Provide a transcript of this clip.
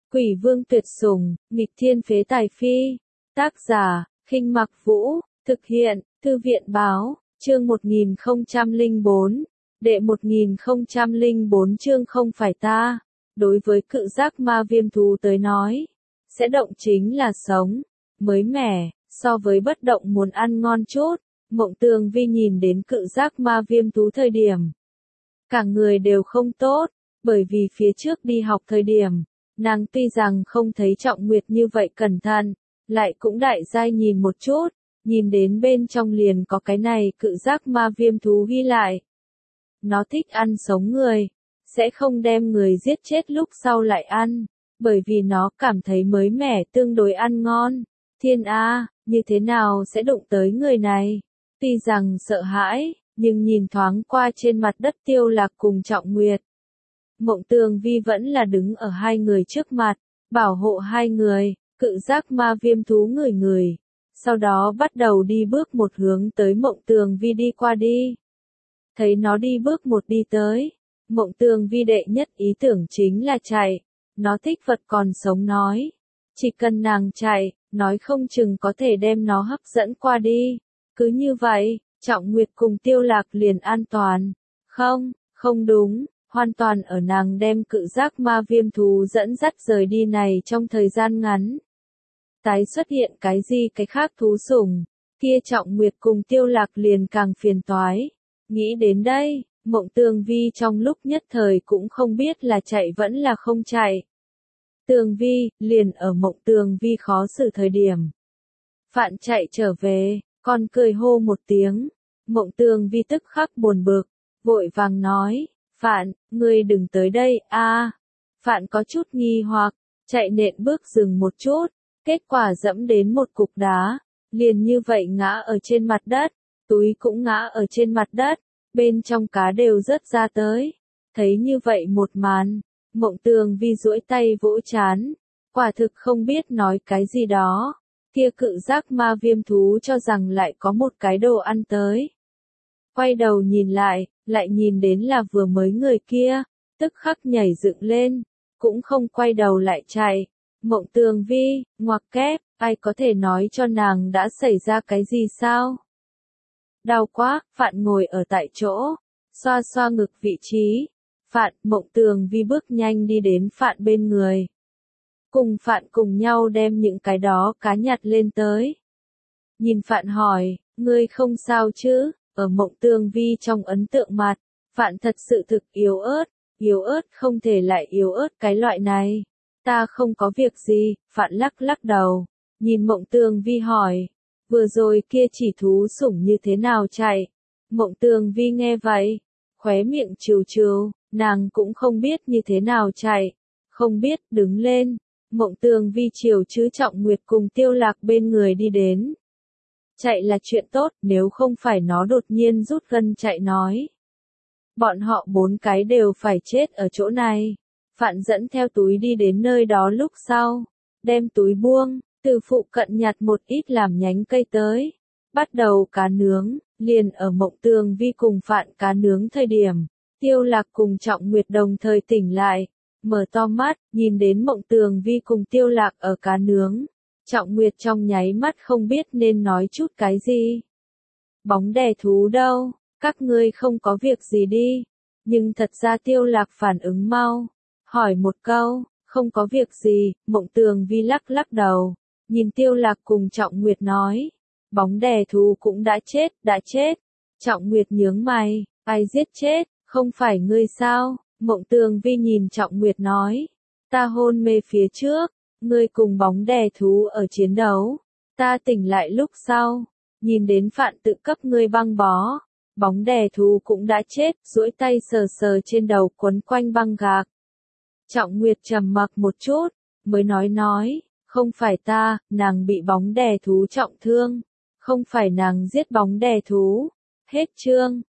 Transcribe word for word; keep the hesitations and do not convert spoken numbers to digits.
Quỷ vương tuyệt sủng, nghịch thiên phế tài phi. Tác giả, Khinh Mặc Vũ, thực hiện, Thư viện báo, chương một nghìn không trăm lẻ bốn, đệ một nghìn không trăm lẻ bốn chương không phải ta. Đối với cự giác ma viêm thú tới nói, sẽ động chính là sống, mới mẻ, so với bất động muốn ăn ngon chút. Mộng Tường Vi nhìn đến cự giác ma viêm thú thời điểm, cả người đều không tốt, bởi vì phía trước đi học thời điểm, nàng tuy rằng không thấy Trọng Nguyệt như vậy cẩn thận, lại cũng đại giai nhìn một chút, nhìn đến bên trong liền có cái này cự giác ma viêm thú ghi lại. Nó thích ăn sống người, sẽ không đem người giết chết lúc sau lại ăn, bởi vì nó cảm thấy mới mẻ tương đối ăn ngon. Thiên A, như thế nào sẽ đụng tới người này? Tuy rằng sợ hãi, nhưng nhìn thoáng qua trên mặt đất Tiêu Lạc cùng Trọng Nguyệt, Mộng Tường Vi vẫn là đứng ở hai người trước mặt, bảo hộ hai người. Cự giác ma viêm thú ngửi người, sau đó bắt đầu đi bước một hướng tới Mộng Tường Vi đi qua đi. Thấy nó đi bước một đi tới, Mộng Tường Vi đệ nhất ý tưởng chính là chạy. Nó thích vật còn sống nói, chỉ cần nàng chạy, nói không chừng có thể đem nó hấp dẫn qua đi. Cứ như vậy, Trọng Nguyệt cùng Tiêu Lạc liền an toàn. Không, không đúng, hoàn toàn ở nàng đem cự giác ma viêm thú dẫn dắt rời đi này trong thời gian ngắn. Tái xuất hiện cái gì cái khác thú sủng, kia Trọng Nguyệt cùng Tiêu Lạc liền càng phiền toái. Nghĩ đến đây, Mộng Tường Vi trong lúc nhất thời cũng không biết là chạy vẫn là không chạy. Tường Vi, liền ở Mộng Tường Vi khó xử thời điểm. Phạn chạy trở về, còn cười hô một tiếng. Mộng Tường Vi tức khắc buồn bực, vội vàng nói, Phạn, ngươi đừng tới đây, a. À. Phạn có chút nghi hoặc, chạy nện bước dừng một chút. Kết quả dẫm đến một cục đá, liền như vậy ngã ở trên mặt đất, túi cũng ngã ở trên mặt đất, bên trong cá đều rớt ra tới. Thấy như vậy một màn, Mộng Tường Vi duỗi tay vỗ chán, quả thực không biết nói cái gì đó. Kia cự giác ma viêm thú cho rằng lại có một cái đồ ăn tới. Quay đầu nhìn lại, lại nhìn đến là vừa mới người kia, tức khắc nhảy dựng lên, cũng không quay đầu lại chạy. Mộng Tường Vi, ngoặc kép, ai có thể nói cho nàng đã xảy ra cái gì sao? Đau quá, Phạn ngồi ở tại chỗ, xoa xoa ngực vị trí. Phạn, Mộng Tường Vi bước nhanh đi đến Phạn bên người. Cùng Phạn cùng nhau đem những cái đó cá nhặt lên tới. Nhìn Phạn hỏi, ngươi không sao chứ? Ở Mộng Tường Vi trong ấn tượng mặt, Phạn thật sự thực yếu ớt, yếu ớt không thể lại yếu ớt cái loại này. Ta không có việc gì, Phạn lắc lắc đầu, nhìn Mộng Tường Vi hỏi, vừa rồi kia chỉ thú sủng như thế nào chạy? Mộng Tường Vi nghe vậy, khóe miệng trừ trừ, nàng cũng không biết như thế nào chạy, không biết, đứng lên. Mộng Tường Vi chiều chứ Trọng Nguyệt cùng Tiêu Lạc bên người đi đến. Chạy là chuyện tốt, nếu không phải nó đột nhiên rút gân chạy nói. Bọn họ bốn cái đều phải chết ở chỗ này. Phạn dẫn theo túi đi đến nơi đó lúc sau, đem túi buông, từ phụ cận nhặt một ít làm nhánh cây tới, bắt đầu cá nướng. Liền ở Mộng Tường Vi cùng Phạn cá nướng thời điểm, Tiêu Lạc cùng Trọng Nguyệt đồng thời tỉnh lại, mở to mắt, nhìn đến Mộng Tường Vi cùng Tiêu Lạc ở cá nướng. Trọng Nguyệt trong nháy mắt không biết nên nói chút cái gì. Bóng đè thú đâu, các ngươi không có việc gì đi. Nhưng thật ra Tiêu Lạc phản ứng mau, hỏi một câu, không có việc gì. Mộng Tường Vi lắc lắc đầu, nhìn Tiêu Lạc cùng Trọng Nguyệt nói, bóng đè thú cũng đã chết, đã chết. Trọng Nguyệt nhướng mày, ai giết chết, không phải ngươi sao? Mộng Tường Vi nhìn Trọng Nguyệt nói, ta hôn mê phía trước, ngươi cùng bóng đè thú ở chiến đấu, ta tỉnh lại lúc sau, nhìn đến Phạn tự cấp ngươi băng bó, bóng đè thú cũng đã chết, duỗi tay sờ sờ trên đầu quấn quanh băng gạc. Trọng Nguyệt trầm mặc một chút, mới nói nói, không phải ta, nàng bị bóng đè thú trọng thương, không phải nàng giết bóng đè thú. Hết chương.